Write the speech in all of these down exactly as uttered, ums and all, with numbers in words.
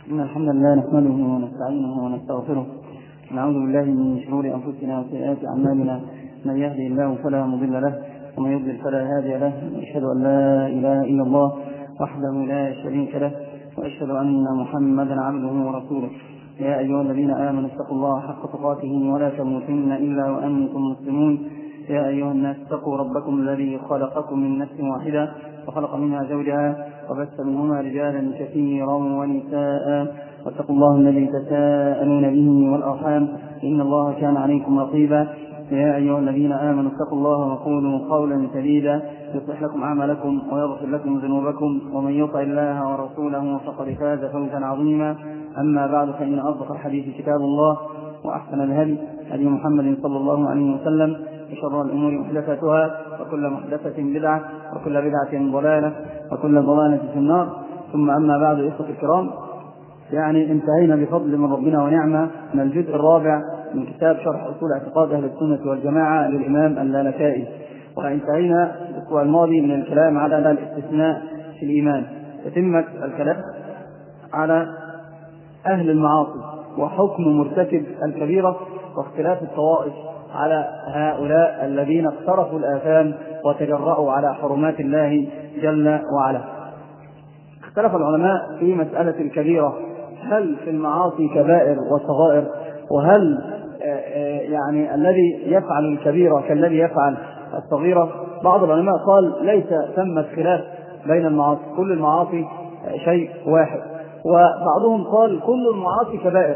إن الحمد لله نحمده ونستعينه ونستغفره ونعوذ بالله من شرور أنفسنا وسيئات أعمالنا. من يهدي الله فلا مضل له ومن يضلل فلا هادي له. أشهد أن لا إله إلا الله وحده لا شريك له وأشهد أن محمدا عبده ورسوله. يا أيها الذين آمنوا اتقوا الله حق تقاته ولا تموتن إلا وأنتم مسلمون. يا أيها الناس اتقوا ربكم الذي خلقكم من نفس واحدة وخلق منها زوجها وبث منهما رجالا كثيرا ونساء واتقوا الله الذي تساءلون به والأرحام إن الله كان عليكم رقيبا. يا أيها الذين آمنوا اتقوا الله وقولوا قولا سديدا يصلح لكم أعمالكم ويغفر لكم ذنوبكم ومن يطع الله ورسوله فقد فاز فوزا عظيما. أما بعد فإن أصدق الحديث كتاب الله وأحسن الهدي هدي محمد صلى الله عليه وسلم وشر الأمور محدثاتها وكل محدثة بدعة وكل بدعة ضلالة وكل ضلالة في النار. ثم أما بعد إخوة الكرام، يعني انتهينا بفضل من ربنا ونعمة من الجزء الرابع من كتاب شرح أصول اعتقاد أهل السنة والجماعة للإمام اللالكائي، وانتهينا الأسبوع الماضي من الكلام على الاستثناء في الإيمان. يتم الكلام على أهل المعاصي وحكم مرتكب الكبيرة واختلاف الطوائف على هؤلاء الذين اقترفوا الآثام وتجرؤوا على حرمات الله جل وعلا. اختلف العلماء في مسألة الكبيرة، هل في المعاصي كبائر وصغائر؟ وهل يعني الذي يفعل الكبيرة كالذي يفعل الصغيرة؟ بعض العلماء قال ليس ثمة خلاف بين المعاصي، كل المعاصي شيء واحد. وبعضهم قال كل المعاصي كبائر،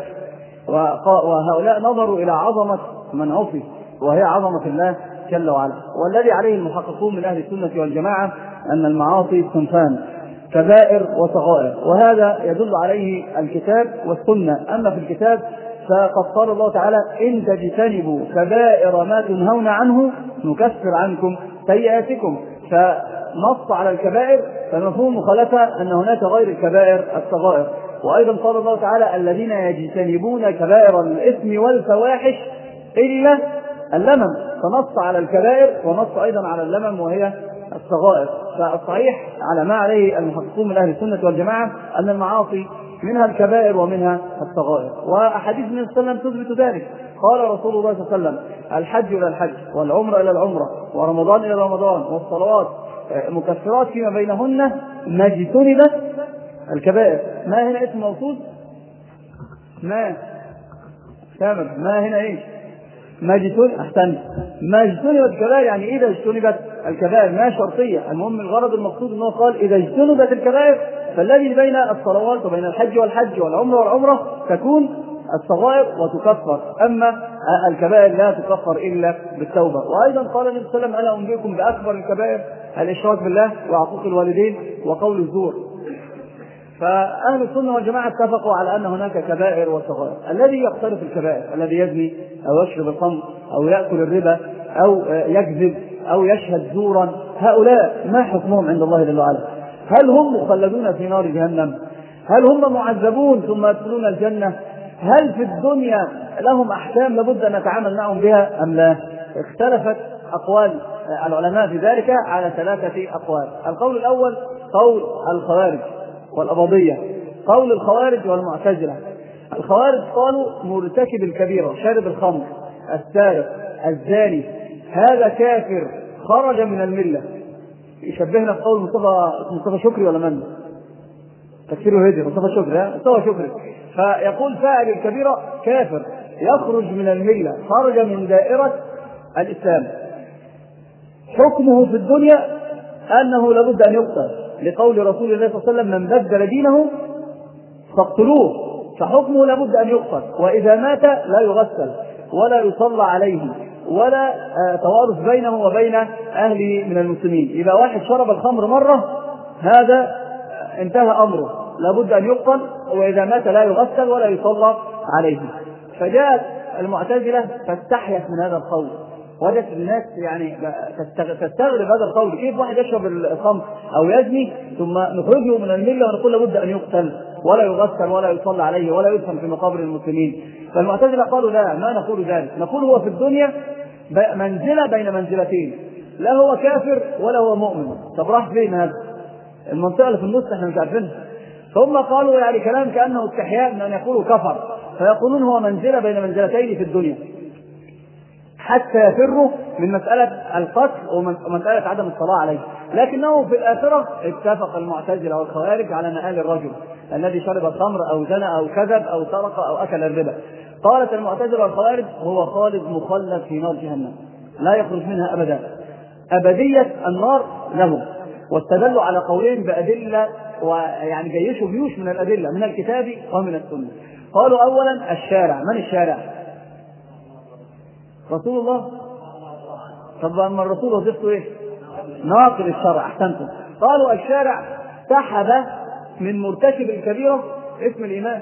وهؤلاء نظروا إلى عظمة من عصي وهي عظمة الله جل وعلا. والذي عليه المحققون من أهل السنة والجماعة أن المعاصي صنفان، كبائر وصغائر، وهذا يدل عليه الكتاب والسنة. أما في الكتاب فقد قال الله تعالى إن تجتنبوا كبائر ما تنهون عنه نكفر عنكم سيئاتكم، فنص على الكبائر، فمفهوم مخالفة أن هناك غير الكبائر الصغائر. وأيضا قال الله تعالى الذين يجتنبون كبائر الإثم والفواحش إلا اللمم، فنص على الكبائر ونص أيضا على اللمم وهي الصغائر. فالصحيح على ما عليه المحققون من أهل السنة والجماعة أن المعاصي منها الكبائر ومنها الصغائر، وأحاديث النبي صلى الله عليه وسلم تثبت ذلك. قال رسول الله صلى الله عليه وسلم الحج إلى الحج والعمرة إلى العمرة ورمضان إلى رمضان والصلوات مكفرات فيما بينهن ما اجتنبت الكبائر. ما هنا اسم موصول؟ ما كامل ما هنا ايش؟ ما اجتنبت احسن ما اجتنبت الكبائر، يعني اذا اجتنبت الكبائر، ما شرطيه. المهم الغرض المقصود انه قال اذا اجتنبت الكبائر، فالذي بين الصلوات وبين الحج والحج والعمره والعمره تكون الصغائر وتكفر، اما الكبائر لا تكفر الا بالتوبه. وايضا قال النبي صلى الله عليه وسلم الا انبئكم باكبر الكبائر الاشراك بالله وعقوق الوالدين وقول الزور. فأهل السنة والجماعة اتفقوا على أن هناك كبائر وصغائر. الذي يقترف الكبائر، الذي يزني أو يشرب الخمر أو يأكل الربا أو يكذب أو يشهد زورا، هؤلاء ما حكمهم عند الله جل وعلا؟ هل هم مخلدون في نار جهنم؟ هل هم معذبون ثم يدخلون الجنة؟ هل في الدنيا لهم أحكام لابد أن نتعامل معهم بها أم لا؟ اختلفت أقوال العلماء في ذلك على ثلاثة أقوال. القول الأول قول الخوارج والأباضية، قول الخوارج والمعتزلة. الخوارج قالوا مرتكب الكبيرة، شارب الخمر، السارق، الزاني، هذا كافر خرج من الملة. يشبهنا في قول مصطفى مصطفى شكري ولا من؟ تكفيره هدي مصطفى شكري ها مصطفى شكري. فيقول فاعل الكبيرة كافر يخرج من الملة، خرج من دائرة الإسلام. حكمه في الدنيا أنه لابد أن يقتل، لقول رسول الله صلى الله عليه وسلم من بدل دينه فاقتلوه، فحكمه لابد أن يقتل. وإذا مات لا يغسل ولا يصلى عليه ولا توارث بينه وبين أهله من المسلمين. إذا واحد شرب الخمر مرة هذا انتهى أمره، لابد أن يقتل، وإذا مات لا يغسل ولا يصلى عليه. فجاءت المعتزلة فاستحيت من هذا القول، وجدت الناس يعني تستغرب هذا القول، كيف واحد يشرب الخمر أو يزني ثم نخرجه من الملة ونقول لابد أن يقتل ولا يغسل ولا يصلى عليه ولا يدفن في مقابر المسلمين؟ فالمعتزلة قالوا لا، ما نقول ذلك، نقول هو في الدنيا منزلة بين منزلتين، لا هو كافر ولا هو مؤمن. طب راح فين هذا؟ المنطقة اللي في النص احنا مش عارفينها. ثم قالوا يعني كلام كأنه استحياء من أن يقولوا كفر، فيقولون هو منزلة بين منزلتين في الدنيا، حتى يفروا من مسألة القتل ومسألة عدم الصلاة عليه، لكنه في الآخرة اتفق المعتزلة والخوارج على مآل الرجل الذي شرب الخمر أو زنى أو كذب أو سرق أو أكل الربا. قالت المعتزلة والخوارج هو خالد مخلد في نار جهنم لا يخرج منها أبدا، أبدية النار له. واستدلوا على قولين بأدلة، ويعني جيشوا جيوش من الأدلة من الكتاب ومن السنة. قالوا أولا الشارع، من الشارع؟ رسول الله. طب أما الرسول وظيفته إيه؟ ناقل الشرع. أحسنتم. قالوا الشارع سحب من مرتكب الكبيرة اسم الإيمان،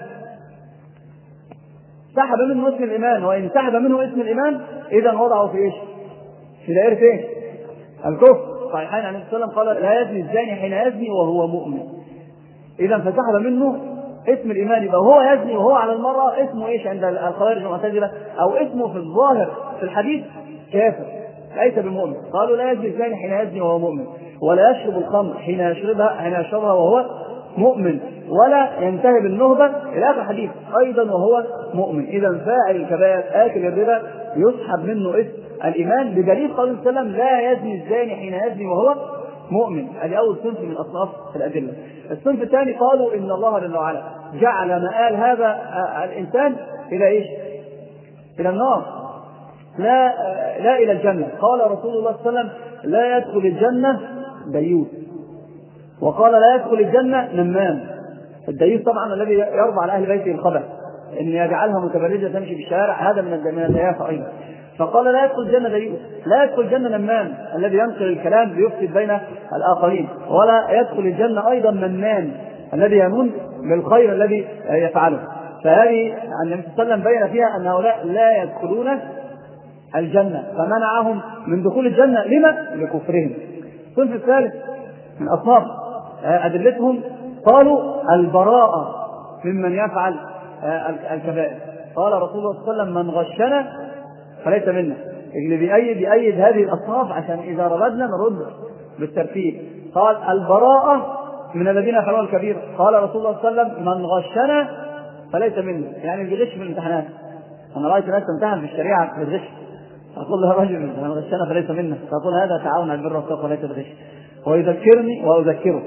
سحب منه اسم الإيمان، وإن سحب منه اسم الإيمان إذا وضعه في إيش؟ في دائرة إيه؟ الكفر. صحيحين عن النبي صلى الله عليه وسلم قال لا يزني الزاني حين يزني وهو مؤمن. إذا فسحب منه اسم الإيمان، يبقى وهو يزني وهو على المرأة اسمه إيش عند الخوارج والمعتزلة؟ أو اسمه في الظاهر في الحديث كافر ليس بمؤمن. قالوا لا يزني الزاني حين يزني وهو مؤمن، ولا يشرب الخمر حين يشربها حين يشربها وهو مؤمن، ولا ينتهب النهبة إلى آخر الحديث أيضا وهو مؤمن. إذا فاعل الكبائر آكل الربا يسحب منه اسم الإيمان، بدليل قول صلى الله عليه وسلم لا يزني الزاني حين يزني وهو مؤمن. هذه أول صنف من أصناف الأدلة. الصنف الثاني قالوا إن الله جل وعلا جعل مآل هذا الإنسان إلى إيش؟ إلى النار، لا لا إلى الجنة. قال رسول الله صلى الله عليه وسلم لا يدخل الجنة ديوث، وقال لا يدخل الجنة نمام. الديوث طبعا الذي يرضى على أهل بيته الخبث، إن يجعلها متبرجة تمشي في الشارع، هذا من الدياثة أيضا. فقال لا يدخل الجنة ديوث، لا يدخل الجنة نمام الذي ينقل الكلام ليفسد بين الآخرين، ولا يدخل الجنة أيضا منان الذي يمن بالخير الذي يفعله. فهذه النبي صلى الله عليه وسلم بين فيها أن هؤلاء لا يدخلون الجنة، فمنعهم من دخول الجنة. لما؟ لكفرهم. الصنف الثالث من أصناف أدلتهم قالوا البراءة ممن يفعل الكبائر. قال رسول الله صلى الله عليه وسلم من غشنا فليس منا. اللي بيأيد بيأيد هذه الأصناف عشان إذا ردنا نرد بالترتيب. قال البراءة من الذين يفعلون الكبير. قال رسول الله صلى الله عليه وسلم من غشنا فليس منا، يعني بيغش في الامتحانات. أنا رأيت ناس تمتحن في الشريعة بالغش، أقول له رجل من غشنا فليس منا، فأقول هذا تعاون على البر والتقوى وليس بالغش، ويذكرني وأذكره.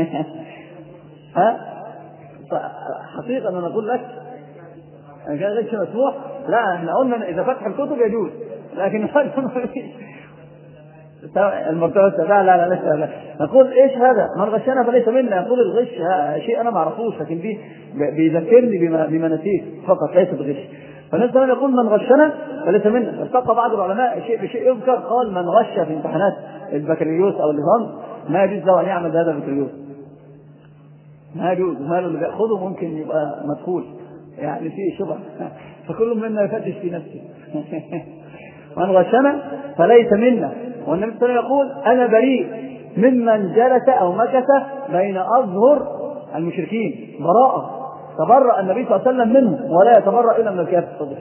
ها حقيقة أنا أقول لك إن كان غش مسموح، لا احنا قلنا إذا فتح الكتب يجوز، لكن المرتبة السابعة لا لا لا لا نقول إيش هذا من غشنا فليس منا. يقول الغش شيء أنا ما أعرفوش، لكن بي بيذكرني بما, بما نسيت فقط ليس بغش. فالناس لما يقول من غشنا فليس منا، ارتقى بعض العلماء شيء بشيء يذكر، قال من غش في امتحانات البكالوريوس أو الليسانس ما يجوز له أن يعمل هذا البكالوريوس، ما يجوز، هذا اللي بيأخذه ممكن يبقى مدخول يعني فيه شبه، فكل منا يفتش في نفسه. من غشنا فليس منا. والنبي صلى الله عليه وسلم يقول أنا بريء ممن جلس أو مكث بين أظهر المشركين. براءة، تبرأ النبي صلى الله عليه وسلم منه ولا يتبرأ إلا من الكافر الصدق.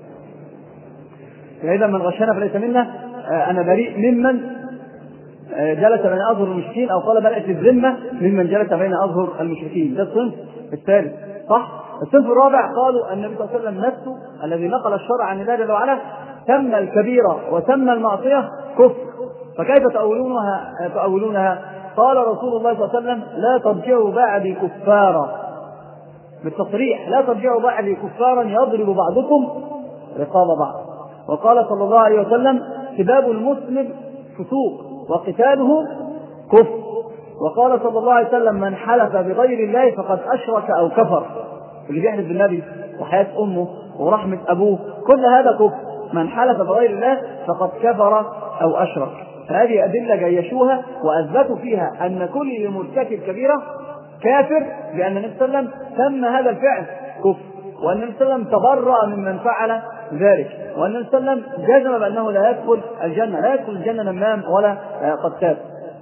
فإذا من غشنا فليس منا، أنا بريء ممن جلس بين أظهر المشركين، أو قال بدأت الذمة ممن جلس بين أظهر المشركين. ده الصنف الثالث صح. الصنف الرابع قالوا النبي صلى الله عليه وسلم نفسه الذي نقل الشرع عن الله جل وعلا تم الكبيرة وتم المعصية كفر، فكيف تأولونها تأولونها؟ قال رسول الله صلى الله عليه وسلم لا ترجعوا بعدي كفارا، بالتصريح لا ترجعوا بعدي كفارا يضرب بعضكم رقاب بعض. وقال صلى الله عليه وسلم سباب المسلم فسوق وقتاله كفر. وقال صلى الله عليه وسلم من حلف بغير الله فقد أشرك أو كفر. اللي بيحلف بالنبي وحياة أمه ورحمة أبوه كل هذا كفر. من حلف بغير الله فقد كفر أو أشرك. فهذه أدلة جيشوها وأثبتوا فيها أن كل مرتكب كبيرة كافر، لأن النبي صلى الله عليه وسلم سمى هذا الفعل كفر، وأن النبي صلى الله عليه وسلم تبرأ ممن فعل ذلك، وأن النبي صلى الله عليه وسلم جزم بأنه لا يدخل الجنة، لا يدخل الجنة نمام ولا قتال.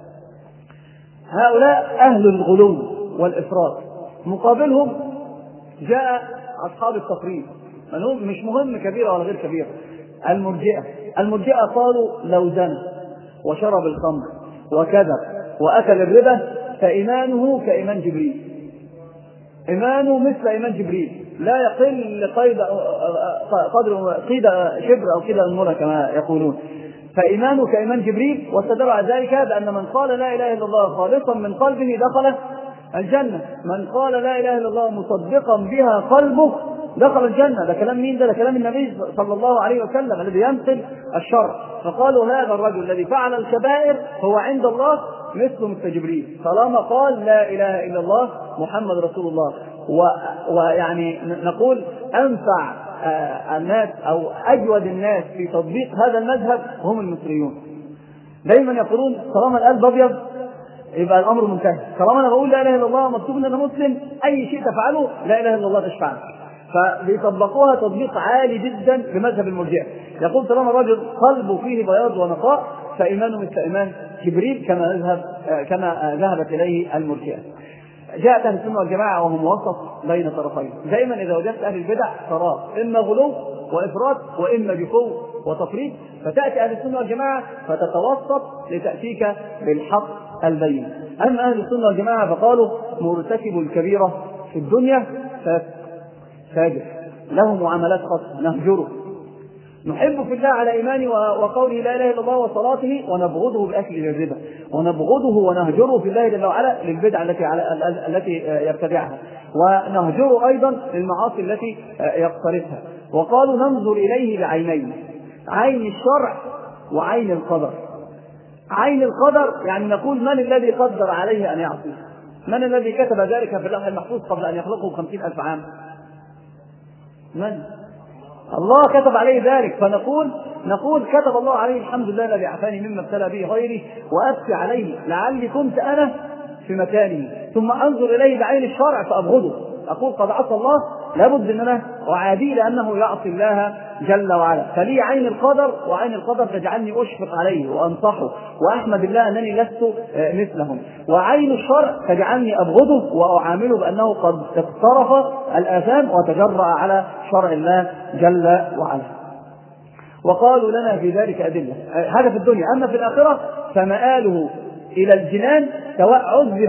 هؤلاء أهل الغلو والإفراط. مقابلهم جاء أصحاب التفريط، منهم مش مهم كبيرة ولا غير كبيرة. المرجئة المرجئة قالوا لو زنى وشرب الخمر وكذب وأكل الربا فإيمانه كإيمان جبريل. إيمانه مثل إيمان جبريل، لا يقل قيد قدر قيد شبر أو كده المرة كما يقولون، فإيمانه كإيمان جبريل. واستدل على ذلك بأن من قال لا إله إلا الله خالصا من قلبه دخل الجنة، من قال لا إله إلا الله مصدقا بها قلبه دخل الجنة. ده كلام مين؟ ده, ده كلام النبي صلى الله عليه وسلم الذي ينقل الشرع. فقالوا هذا الرجل الذي فعل الكبائر هو عند الله مثل مثل جبريل، طالما قال لا إله إلا الله محمد رسول الله. ويعني نقول أنفع الناس أو أجود الناس في تطبيق هذا المذهب هم المصريون. دايما يقولون طالما القلب أبيض يبقى الأمر منتهي، طالما أنا بقول لا إله إلا الله مكتوب إن أنا مسلم، أي شيء تفعله لا إله إلا الله تشفعه. فبيطبقوها تطبيق عالي جدا بمذهب المرجئة. يقول طالما الرجل قلبه فيه بياض ونقاء فإيمانه مثل إيمان جبريل كما ذهب كما ذهبت إليه المرجئة. جاءت أهل السنة والجماعة وهم وسط بين طرفين. دائما إذا وجدت أهل البدع تراه إما غلو وإفراط وإما جفو وتفريط، فتأتي أهل السنة والجماعة فتتوسط لتأتيك بالحق البين. أما أهل السنة والجماعة فقالوا مرتكب الكبيرة في الدنيا فاجر له معاملات خاصة، نهجره، نحب في الله على إيمانه وقوله لا إله إلا الله وصلاته، ونبغضه بأكل الربا، ونبغضه ونهجره في الله جل وعلا للبدع التي التي يبتدعها، ونهجره أيضا للمعاصي التي يقترفها. وقالوا ننظر إليه بعينين، عين الشرع وعين القدر. عين القدر يعني نقول من الذي قدر عليه أن يعصي؟ من الذي كتب ذلك في اللوح المحفوظ قبل أن يخلقه خمسين ألف عام؟ من؟ الله كتب عليه ذلك. فنقول نقول كتب الله عليه الحمد لله الذي عافاني مما ابتلى به غيري، وأبكي عليه لعلي كنت أنا في مكانه، ثم أنظر إليه بعين الشرع فأبغضه، أقول قد عصى الله لابد أن أنا أعاديه لأنه يعصي الله جل وعلا. فلي عين القدر، وعين القدر تجعلني أشفق عليه وأنصحه وأحمد الله أنني لست مثلهم، وعين الشرع تجعلني أبغضه وأعامله بأنه قد اقترف الآثام وتجرأ على شرع الله جل وعلا. وقالوا لنا في ذلك أدلة. هذا في الدنيا. أما في الآخرة فمآله إلى الجنان، سواء عذب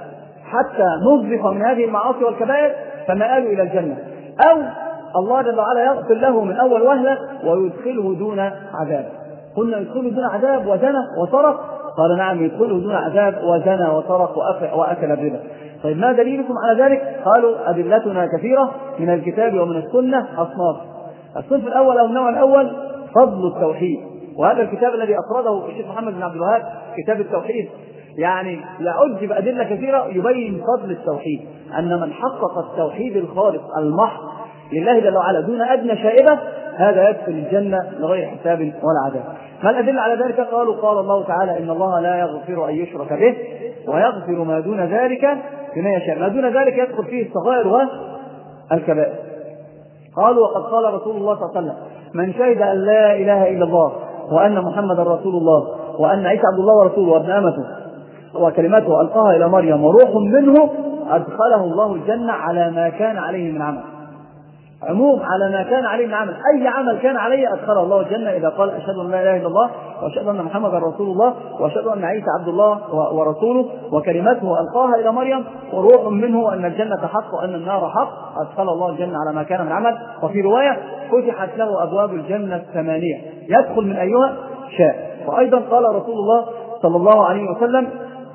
حتى نظف من هذه المعاصي والكبائر فمآله إلى الجنة، أو الله جل وعلا يغفر له من أول وهلة ويدخله دون عذاب. قلنا يدخله دون عذاب وزنى وسرق، قال نعم يدخله دون عذاب وزنى وسرق وأكل الربا. طيب ما دليلكم على ذلك؟ قالوا أدلتنا كثيرة من الكتاب ومن السنة أصناف. الصنف الأول أو النوع الأول فضل التوحيد، وهذا الكتاب الذي أفرده الشيخ محمد بن عبد الوهاب كتاب التوحيد، يعني يعد بأدلة كثيرة يبين فضل التوحيد، أن من حقق التوحيد الخالص المحض لله جل وعلا دون أدنى شائبة هذا يدخل الجنة لغير حساب ولا عذاب. ما الأدلة على ذلك؟ قالوا قال الله تعالى إن الله لا يغفر أن يشرك به ويغفر ما دون ذلك لمن يشاء. ما دون ذلك يدخل فيه الصغائر والكبائر. قالوا وقد قال رسول الله صلى الله عليه وسلم من شهد أن لا إله إلا الله وأن محمدا رسول الله وأن عيسى عبد الله ورسوله وابن أمته وكلمته ألقاها إلى مريم وروح منه أدخله الله الجنة على ما كان عليه من عمل. عموم على ما كان عليه من عمل، أي عمل كان عليه أدخله الله الجنة إذا قال أشهد أن لا إله إلا الله وأشهد أن محمدا رسول الله وأشهد أن عيسى عبد الله ورسوله وكلمته ألقاها إلى مريم وروح منه وأن الجنة حق وأن النار حق، أدخل الله الجنة على ما كان من عمل. وفي رواية فتحت له أبواب الجنة الثمانية يدخل من أيها شاء. وأيضا قال رسول الله صلى الله عليه وسلم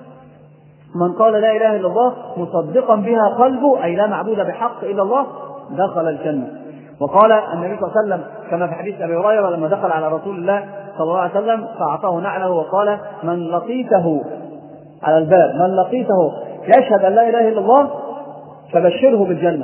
من قال لا إله إلا الله مصدقا بها قلبه أي لا معبود بحق إلا الله دخل الجنة. وقال النبي صلى الله عليه وسلم كما في حديث أبي هريرة لما دخل على رسول الله صلى الله عليه وسلم فأعطاه نعله وقال من لقيته على الباب من لقيته يشهد أن لا إله إلا الله فبشره بالجنة.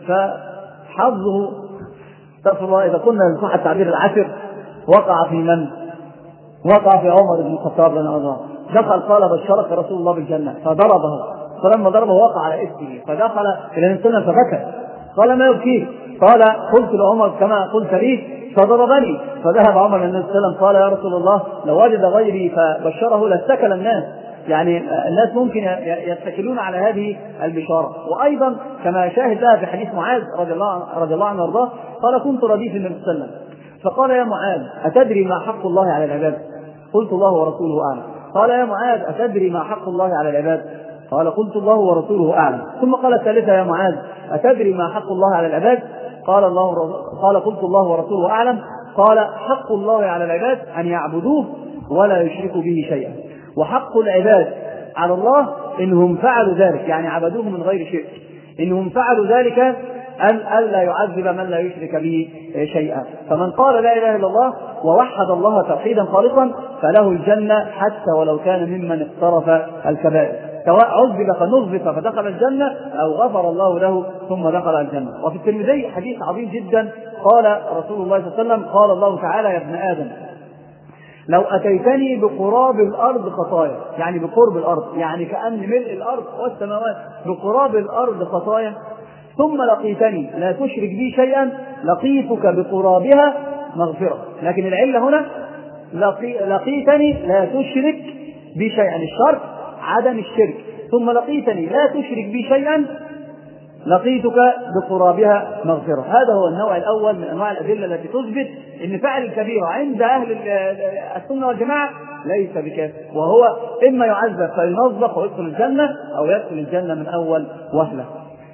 فحظه استغفر الله إذا كنا نصح التعبير العسر وقع في من؟ وقع في عمر بن الخطاب رضي الله عنه. دخل قال بشرك رسول الله بالجنة فضربه، فلما ضربه وقع على اسمه فدخل إلى السنة فبكى قال ما يبكيه؟ قال قلت لعمر كما قلت لي فضربني. فذهب عمر النبي صلى الله عليه وسلم قال يا رسول الله لو وجد غيري فبشره لاستكل الناس، يعني الناس ممكن يتكلون على هذه البشارة. وأيضا كما شاهد لها في حديث معاذ رضي الله رضي الله عنه وارضاه قال كنت رديف النبي صلى الله عليه وسلم فقال يا معاذ أتدري ما حق الله على العباد؟ قلت الله ورسوله أعلم. قال يا معاذ أتدري ما حق الله على العباد؟ قال قلت الله ورسوله أعلم. ثم قال الثالثة يا معاذ أتدري ما حق الله على العباد؟ قال الله قال قلت الله ورسوله أعلم. قال حق الله على العباد أن يعبدوه ولا يشركوا به شيئا، وحق العباد على الله إنهم فعلوا ذلك، يعني عبدوه من غير شرك، إنهم فعلوا ذلك أن ألا يعذب من لا يشرك به شيئا. فمن قال لا إله إلا الله ووحد الله توحيدا خالصا فله الجنة حتى ولو كان ممن اقترف الكبائر، سواء عذب فنظف فدخل الجنة أو غفر الله له ثم دخل الجنة. وفي الترمذي حديث عظيم جدا قال رسول الله صلى الله عليه وسلم قال الله تعالى يا ابن آدم لو أتيتني بقراب الأرض خطايا، يعني بقرب الأرض، يعني كأن ملء الأرض والسماوات بقراب الأرض خطايا، ثم لقيتني لا تشرك بي شيئا لقيتك بقرابها مغفرة. لكن العلة هنا لقي لقيتني لا تشرك بي شيئا، الشرط عدم الشرك، ثم لقيتني لا تشرك بي شيئا لقيتك بقرابها مغفرة. هذا هو النوع الأول من أنواع الأدلة التي تثبت أن فعل الكبيرة عند أهل السنة والجماعة ليس بكافر، وهو إما يعذب فينظف ويدخل الجنة أو يدخل الجنة من أول وهلة.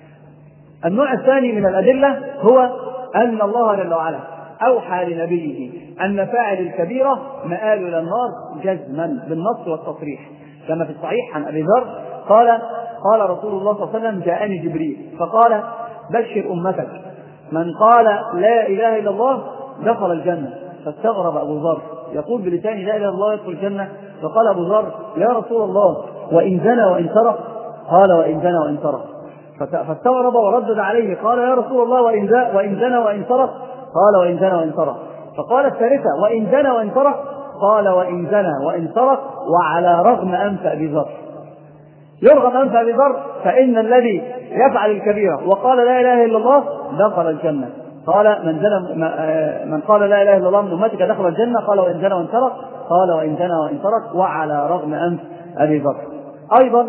النوع الثاني من الأدلة هو أن الله جل وعلا أوحى لنبيه أن فاعل الكبيرة مآل إلى النار جزما بالنص والتصريح، كما في الصحيح عن أبي ذر قال قال رسول الله صلى الله عليه وسلم جاءني جبريل فقال بشر أمتك من قال لا إله إلا الله دخل الجنة. فاستغرب أبو ذر يقول بلسانه لا إله إلا الله يدخل الجنة، فقال أبو ذر يا رسول الله وإن زنى وإن سرق؟ قال وإن زنى وإن سرق. فاستغرب وردد عليه قال يا رسول الله وإن زنى وإن سرق؟ قال وإن زنى وإن سرق. فقال الثالثة وإن زنى وإن سرق؟ قال وإن زنى وإن سرق وعلى رغم أنف أبي ذر. يرغم أنف أبي ذر فإن الذي يفعل الكبيرة وقال لا إله إلا الله دخل الجنة. قال من زنى من قال لا إله إلا الله من أمتك دخل الجنة. قال وإن زنى وإن سرق؟ قال وإن زنى وإن سرق وعلى رغم أنف أبي ذر. أيضا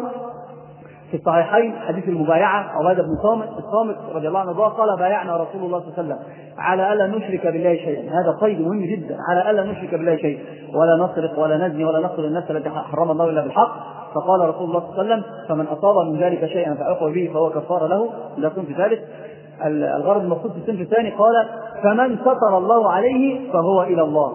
في الصحيحين حديث المبايعة عبادة بن صامت الصامت رضي الله عنه قال بايعنا رسول الله صلى الله عليه وسلم على ألا نشرك بالله شيئا. هذا قيد مهم جدا، على ألا نشرك بالله شيئا ولا نسرق ولا نزني ولا نقتل النفس التي حرم الله إلا بالحق. فقال رسول الله صلى الله عليه وسلم فمن أصاب من ذلك شيئا فأخذ به فهو كفارة له. لا صنف ثالث الغرض المقصود في الصنف الثاني قال فمن ستر الله عليه فهو إلى الله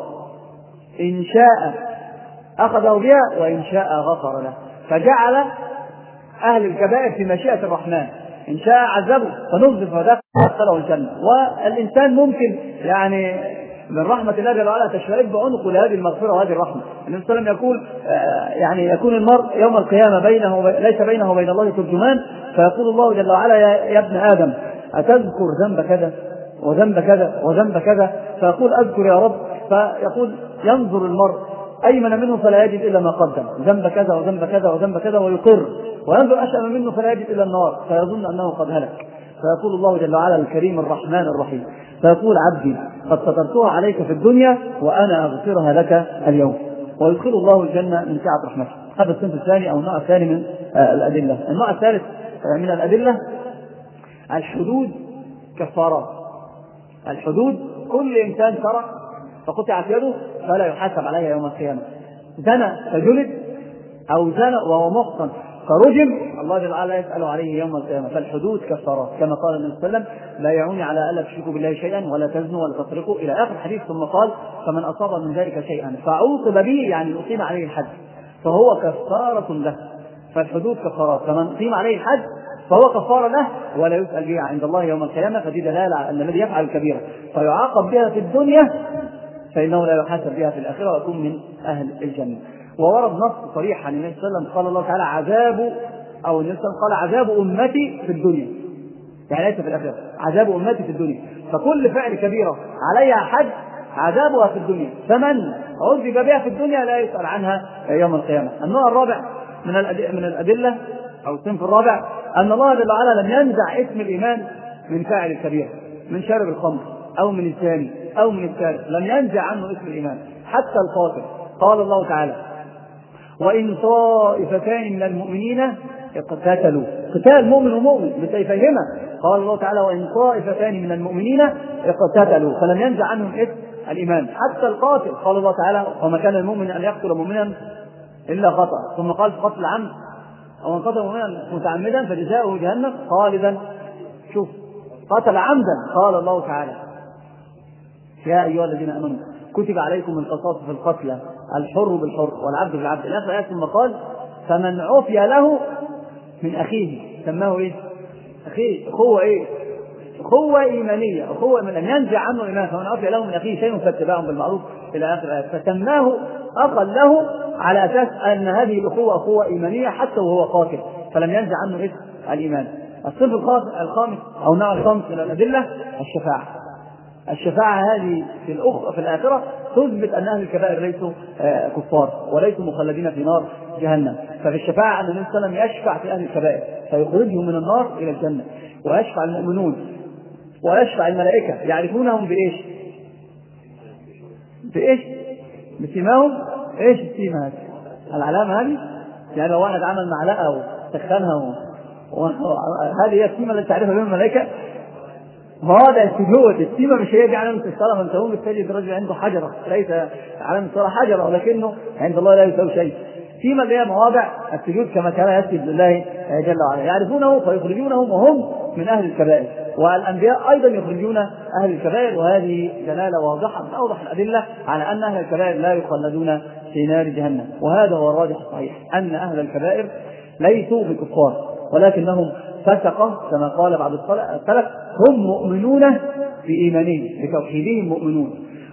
إن شاء أخذه بها وإن شاء غفر له. فجعل أهل الكبائر في مشيئة الرحمن، إن شاء عذبه فنظف فدخله الجنة. والإنسان ممكن يعني من رحمة الله جل وعلا تشرب عنقه لهذه المغفرة وهذه الرحمة. النبي صلى الله عليه وسلم يقول يعني يكون المرء يوم القيامة بينه ليس بينه وبين الله ترجمان، فيقول الله جل وعلا يا ابن آدم أتذكر ذنب كذا وذنب كذا وذنب كذا؟ فيقول أذكر يا رب. فيقول ينظر المرء أيمن منه فلا يجد إلا ما قدم ذنب كذا وذنب كذا وذنب كذا ويقر، وينظر أشأم منه فلا يجد إلا النار فيظن أنه قد هلك. فيقول الله جل وعلا الكريم الرحمن الرحيم فيقول عبدي قد سترتها عليك في الدنيا وأنا أغفرها لك اليوم، ويدخل الله الجنة من سعة رحمته. هذا الصنف الثاني أو النوع الثاني من الأدلة. النوع الثالث من الأدلة الحدود كفارات. الحدود كل إنسان سرق فقطعت يده فلا يحاسب عليها يوم القيامة، زنى فجلد أو زنى وهو محصن فرجم الله جل وعلا يسأل عليه يوم القيامة. فالحدود كفارات كما قال النبي صلى الله عليه وسلم لا يعوني على ألا تشركوا بالله شيئا ولا تزنوا ولا تسرقوا إلى آخر الحديث. ثم قال فمن أصاب من ذلك شيئا فعوقب به يعني أقيم عليه الحد فهو كفارة له. فالحدود كفارات، فمن أقيم عليه الحد فهو كفارة له ولا يسأل بها عند الله يوم القيامة. فدي دلالة على أن الذي يفعل الكبيرة فيعاقب بها في الدنيا فإنه لا يحاسب بها في الآخرة ويكون من أهل الجنة. وورد نص صريح عن النبي صلى الله عليه وسلم قال الله تعالى عذاب أو النبي صلى الله عليه وسلم قال عذاب أمتي في الدنيا، يعني ليس في الآخرة، عذاب أمتي في الدنيا. فكل فعل كبيرة عليها حد عذابها في الدنيا، فمن عذب بها في الدنيا لا يسأل عنها يوم القيامة. النوع الرابع من من الأدلة أو الصنف الرابع أن الله جل وعلا لم ينزع اسم الإيمان من فاعل الكبيرة، من شارب الخمر أو من الزاني أو من السارق، لم ينزع عنه اسم الإيمان حتى القاتل. قال الله تعالى وإن طائفتان من المؤمنين اقتتلوا، قتال مؤمن ومؤمن بسيفيهما. قال الله تعالى وإن طائفتان من المؤمنين اقتتلوا، فلم ينزع عنهم اسم الإيمان حتى القاتل. قال الله تعالى وما كان المؤمن أن يقتل مؤمنا إلا خطأ. ثم قال في قتل العمد ومن قتل مؤمنا متعمدا فجزاؤه جهنم خالدا. شوف قتل عمدا، قال الله تعالى يا أيها الذين آمنوا كتب عليكم القصاص في القتلى الحر بالحر والعبد بالعبد إلى آخر. ثم قال فمن عفي له من أخيه سماه إيه؟ أخيه أخوة إيه؟ أخوة إيمانية، أخوة من أن ينزع عنه الإيمان. فمن عفي له من أخيه شيء فاتباع بالمعروف إلى آخر الآية. فسماه أخا له على أساس أن هذه الأخوة أخوة إيمانية حتى وهو قاتل، فلم ينزع عنه اسم الإيمان. الصنف الخامس أو النوع الخامس من الأدلة الشفاعة. الشفاعة هذه في الأخ في الآخرة تثبت أن أهل الكبائر ليسوا كفار وليسوا مخلدين في نار جهنم. ففي الشفاعة أن النبي صلى الله عليه وسلم يشفع في أهل الكبائر فيخرجهم من النار إلى الجنة، ويشفع المؤمنون ويشفع الملائكة يعرفونهم بإيش؟ بإيش؟ بسيماهم. إيش السيمة هذه؟ العلامة هذه؟ يعني لو واحد عمل معلقة وسخنها هذه هي السيمة التي تعرفها بها الملائكة. ما هذا السجود، السيمة مش هي علامة الصلاة، من تقوم بالسجد الرجل عنده حجرة، ليس علامة الصلاة حجرة، ولكنه عند الله لا يسوي شيء. سيمة اللي هي مواضع السجود كما كان يسجد لله جل وعلا، يعرفونه فيخرجونهم وهم من أهل الكبائر. والأنبياء أيضا يخرجون أهل الكبائر، وهذه دلالة واضحة من أوضح الأدلة على أن أهل الكبائر لا يخلدون في نار جهنم. وهذا هو الراجح الصحيح، أن أهل الكبائر ليسوا بكفار ولكنهم فسقة كما قال بعض السلف، هم مؤمنون بإيمانهم بتوحيدهم مؤمنون،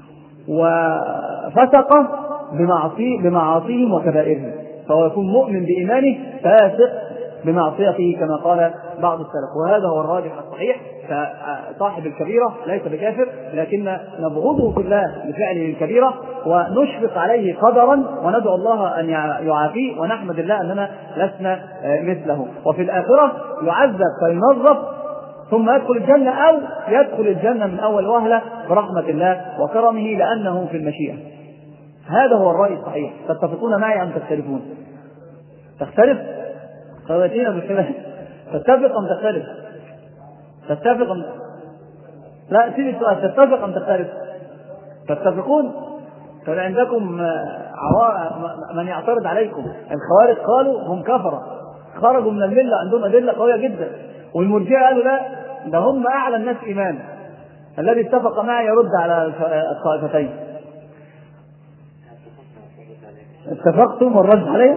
وفسقة بمعصي بمعاصيهم وكبائرهم، فهو يكون مؤمن بإيمانه فاسق بمعصيته كما قال بعض السلف. وهذا هو الراجح الصحيح. فصاحب الكبيرة ليس بكافر، لكن نبغضه في الله بفعله الكبيرة ونشفق عليه قدرا وندعو الله أن يعافيه ونحمد الله أننا لسنا مثله. وفي الآخرة يعذب فينظف ثم يدخل الجنة، أو يدخل الجنة من أول وهلة برحمة الله وكرمه لأنه في المشيئة. هذا هو الرأي الصحيح. تتفقون معي أم تختلفون؟ تختلف؟ خواتينا بالخلاف. تتفق أم تختلف؟ تتفق أم... لا سيدي السؤال، تتفق أم تختلف؟ تتفقون؟ فعندكم عوا... من يعترض عليكم. الخوارج قالوا هم كفرة خرجوا من الملة، عندهم أدلة قوية جدا. والمرجئة قالوا لا، ده هم أعلى الناس إيمان. الذي اتفق معي يرد على الطائفتين. اتفقتم والرد عليه؟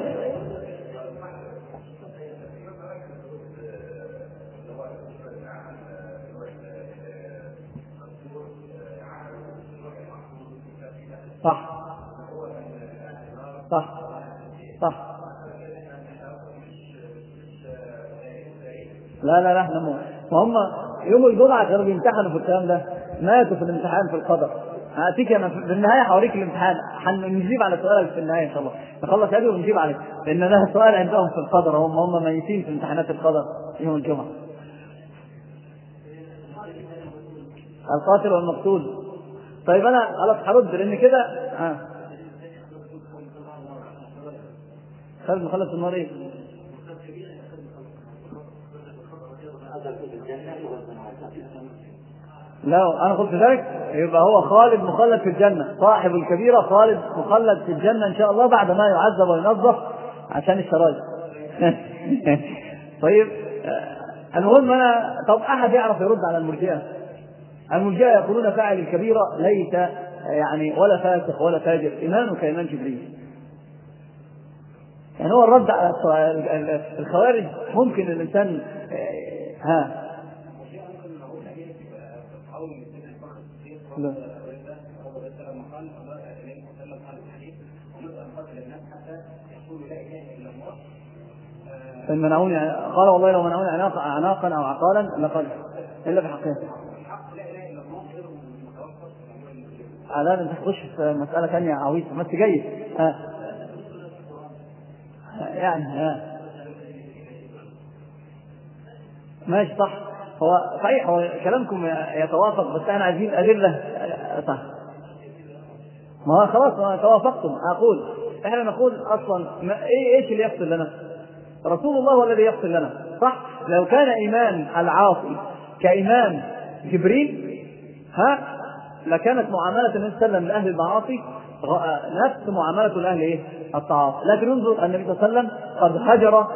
صح صح صح. لا لا لا احنا وهم يوم الجمعة كانوا بيمتحنوا في الكلام ده، ماتوا في الامتحان في القدر. هاتيك انا في النهاية حواليك الامتحان، هنجيب على سؤالك في النهاية ان شاء الله، نخلص هذه ونجيب عليك، لان ده سؤال عندهم في القدر. هم هم ميتين في امتحانات القدر يوم الجمعة. القاتل والمقتول. طيب انا خلاص هرد لان كده اه خالد مخلص النار ايه؟ لا انا قلت ذلك، يبقى هو خالد مخلد في الجنة، صاحب الكبيرة خالد مخلد في الجنة ان شاء الله بعد ما يعذب وينظف عشان الشرايط. طيب المهم انا، طب احد يعرف يرد على المرجئة؟ المرجئة يقولون فاعل الكبيرة ليس يعني ولا فاسق ولا فاجر، ايمانه كايمان جبريل. يعني هو الرد على الخوارج ممكن الانسان ها لا. منعوني قال والله لو منعوني عناقا او عقالا لقد الا بحقها. لا انت تخش في مساله ثانيه عويصه بس جيد. ها يعني ها ماشي صح. هو صحيح، هو كلامكم يتوافق، بس احنا عايزين ادله صح. ما هو خلاص ما توافقتم. اقول احنا نقول اصلا ايه ايش اللي يحصل لنا؟ رسول الله هو الذي يحصل لنا، صح؟ لو كان ايمان العاصي كايمان جبريل ها لكانت معامله النبي صلى الله عليه وسلم لاهل المعاصي نفس معامله لاهل ايه؟ الطاعات. لكن انظر النبي صلى الله عليه وسلم قد هجر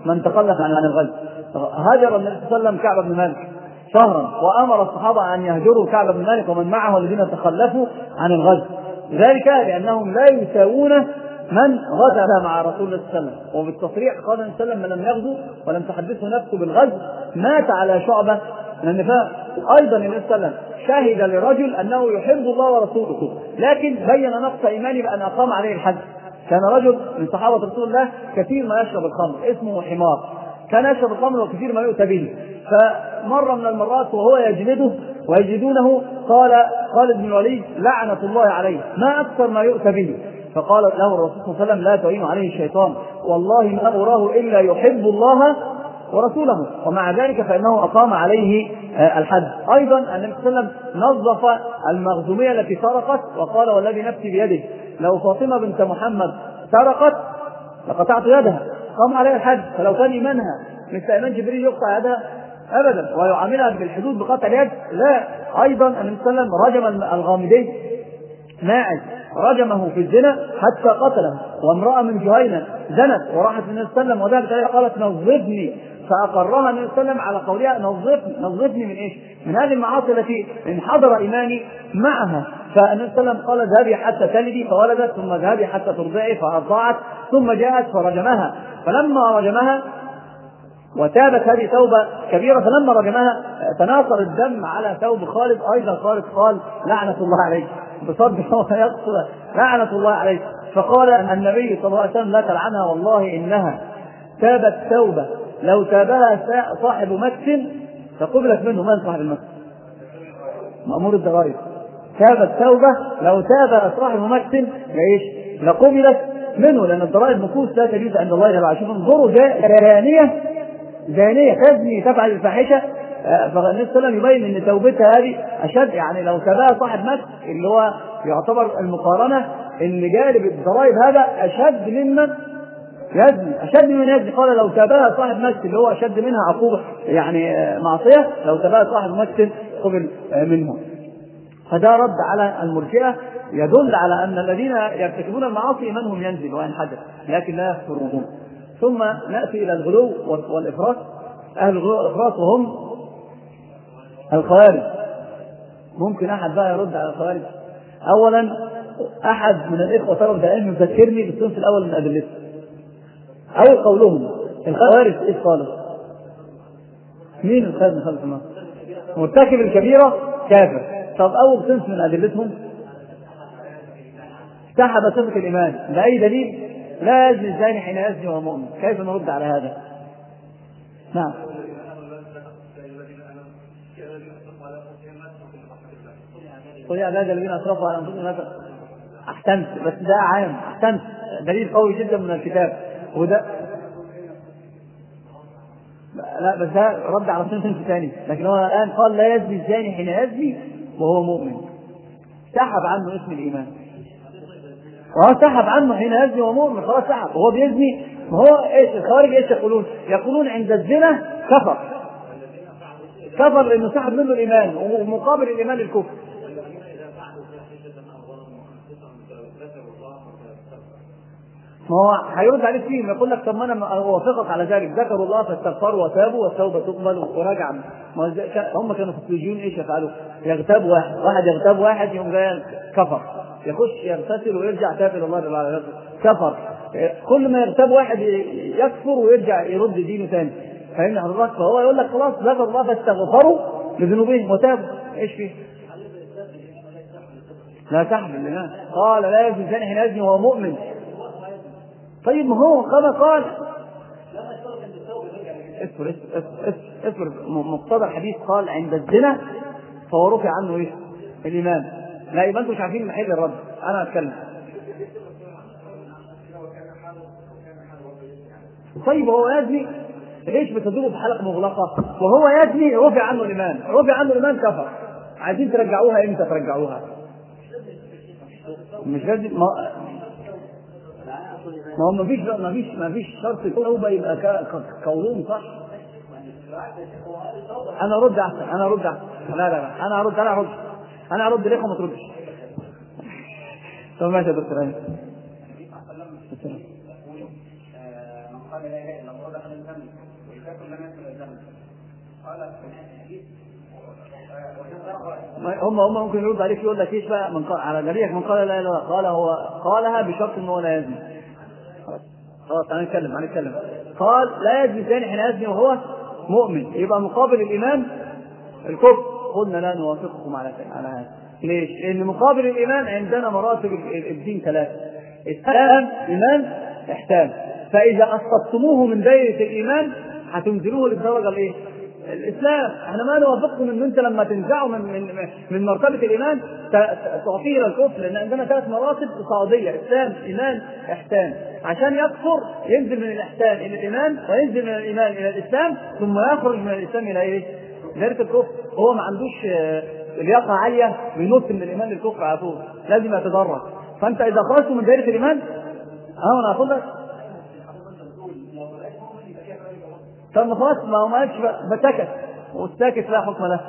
من تخلف عن الغزو. هاجر النبي صلى الله عليه وسلم كعب بن مالك شهرا، وأمر الصحابة أن يهجروا كعب بن مالك ومن معه الذين تخلفوا عن الغزو، ذلك لأنهم لا يساوون من غزا مع رسول الله صلى الله عليه وسلم. وبالتصريح قال النبي صلى الله عليه وسلم: من لم يغزو ولم تحدثه نفسه بالغزو مات على شعبة من النفاق. أيضا النبي صلى الله عليه وسلم شهد لرجل أنه يحب الله ورسوله، لكن بين نقص إيمانه بأن أقام عليه الحد. كان رجل من صحابة رسول الله كثير ما يشرب الخمر، اسمه حمار، كان يشرب الخمر وكثير ما يؤتى به. فمرة من المرات وهو يجلده ويجدونه قال قال ابن الوليد: لعنة الله عليه، ما أكثر ما يؤتى به. فقال له الرسول صلى الله عليه وسلم: لا تعين عليه الشيطان، والله ما أراه إلا يحب الله ورسوله. ومع ذلك فإنه أقام عليه الحد. أيضا النبي صلى الله عليه وسلم نظف المخزومية التي سرقت وقال: والذي نفسي بيده لو فاطمة بنت محمد سرقت لقطعت يدها، قام عليها الحد. فلو كان إيمانها مثل إيمان جبريل يقطع يدها أبدا ويعاملها بالحدود بقطع اليد، لا. أيضا النبي صلى الله عليه وسلم رجم الغامدي ماعز، رجمه في الزنا حتى قتله. وامرأة من جهينة زنت وراحت النبي صلى الله عليه وسلم وذهبت عليها قالت: نظفني، فأقرها النبي صلى الله عليه وسلم على قولها: نظفني نظفني من إيش؟ من هذه المعاصي التي انحدر إيماني معها. فالنبي صلى الله عليه وسلم قال: اذهبي حتى تلدي، فولدت، ثم اذهبي حتى ترضعي، فأرضعت، ثم جاءت فرجمها. فلما رجمها وتابت هذه توبة كبيرة، فلما رجمها تناثر الدم على ثوب خالد. أيضا خالد قال: لعنة الله عليك، بصدق هو يقصد لعنة الله عليك. فقال النبي صلى الله عليه وسلم: لا تلعنها، والله إنها تابت توبة لو تابها صاحب مكس فقبلت منه. من صاحب المكس؟ مأمور الضرائب. تابت توبة لو تاب صاحب مكس لإيش؟ لقبلت منه، لأن الضرائب مكوس لا تجوز عند الله جل وعلا. انظروا زانية زانية تزني تفعل الفاحشة، فالنبي صلى الله عليه وسلم يبين ان توبتها هذه اشد. يعني لو تابها صاحب مكس اللي هو يعتبر المقارنة اللي جالب الضرائب هذا اشد ممن يزني، اشد من يزني. قال: لو تابها صاحب مكس اللي هو اشد منها عقوبة يعني معصية، لو تابها صاحب مكس قبل منه. فده رد على المرجئة، يدل على ان الذين يرتكبون المعاصي منهم ينزل وينحدر لكن لا يكفرون. ثم نأتي إلى الغلو والإفراط. أهل الغلو والإفراط وهم الخوارج. ممكن أحد بقى يرد على الخوارج؟ أولا أحد من الإخوة طلب دائما يذكرني بالصنف الأول من أدلته. أول قولهم الخوارج إيش قالوا؟ مين الخوارج من خلف النار؟ مرتكب الكبيرة كافر. طب أول صنف من أدلتهم سحب صفة الإيمان بأي دليل؟ لا يزني الزاني حين يزني وهو مؤمن. كيف نرد على هذا؟ نعم. قل يا عبادي الذين اسرفوا على انفسهم. احسنت، بس ده عام. احسنت، دليل قوي جدا من الكتاب. وده لا، بس ده رد على صنف ثاني. لكن هو الان قال: لا يزني الزاني حين يزني وهو مؤمن. سحب عنه اسم الايمان، وهو سحب عنه حين يزني وهو مؤمن. خلاص سحب وهو بيزني. ما هو ايش الخوارج ايش يقولون؟ يقولون عند الزنا كفر كفر لانه سحب منه الايمان، ومقابل الايمان الكفر. ما هو هيرد عليك فيه يقول لك: طب ما انا اوافقك على ذلك، ذكروا الله فاستغفروا وتابوا والتوبه تقبل ورجع. هم كانوا في السجون ايش يفعلوا؟ يغتاب واحد واحد يغتاب واحد يوم جاي كفر، يخش يغتسل ويرجع تاب الى الله تعالى كفر. كل ما يغتاب واحد يكفر ويرجع يرد دينه ثاني. فاهمني حضرتك؟ فهو يقول لك: خلاص ذكروا الله فاستغفروا لذنوبهم وتابوا. ايش فيه؟ لا تحمل الإيمان. قال: لا يزني الزاني حين يزني وهو مؤمن. طيب ما هو كما قال. اصبر اصبر اصبر مقتضى الحديث قال: عند الزنا فهو رفع عنه ايش؟ الإيمان. لا، يبقى انتم مش عارفين محل الرد. انا اتكلم. طيب هو يزني ليش بتدوبه في حلقة مغلقة؟ وهو يزني رفع عنه الإيمان، رفع عنه الإيمان كفر. عايزين ترجعوها امتى ترجعوها؟ مش لازم. ما ما هو ما فيش ما فيش ما فيش شرط التوبة يبقى قولهم صح. انا ارد احسن انا ارد احسن لا لا لا انا ارد انا ارد انا ارد ليكم ما تردش. طب ماشي يا دكتور ايه؟ هم هم ممكن يرد عليك يقول لك ايش بقى من قال على جريح من قال لا اله قال هو قالها بشرط ان هو لا يزني. خلاص تعالى نتكلم هنتكلم قال لا يزني الزاني حين يزني وهو مؤمن، يبقى مقابل الايمان الكفر. قلنا لا نوافقكم على على هذا. ليش؟ لان مقابل الايمان عندنا مراتب الدين ثلاثه: اسلام، ايمان، احسان. فاذا اسقطتموه من دائره الايمان هتنزلوه للدرجه الايه؟ الاسلام. احنا ما نوافقكم ان انت لما تنزعه من من من مرتبه الايمان تعطيه الى الكفر، لان عندنا ثلاث مراتب صعوديه: اسلام، ايمان، احسان. عشان يكفر ينزل من الاحسان الى الايمان، وينزل من الايمان الى الاسلام، ثم يخرج من الاسلام الى ايه؟ دائره الكفر. هو ما عندوش لياقه عاليه بينط من الايمان للكفر على طول، لازم يتدرج. فانت اذا خرجت من دائره الايمان اه انا هقول لك طب خلاص ما هو ما قالش بسكت والساكت لا حكم له.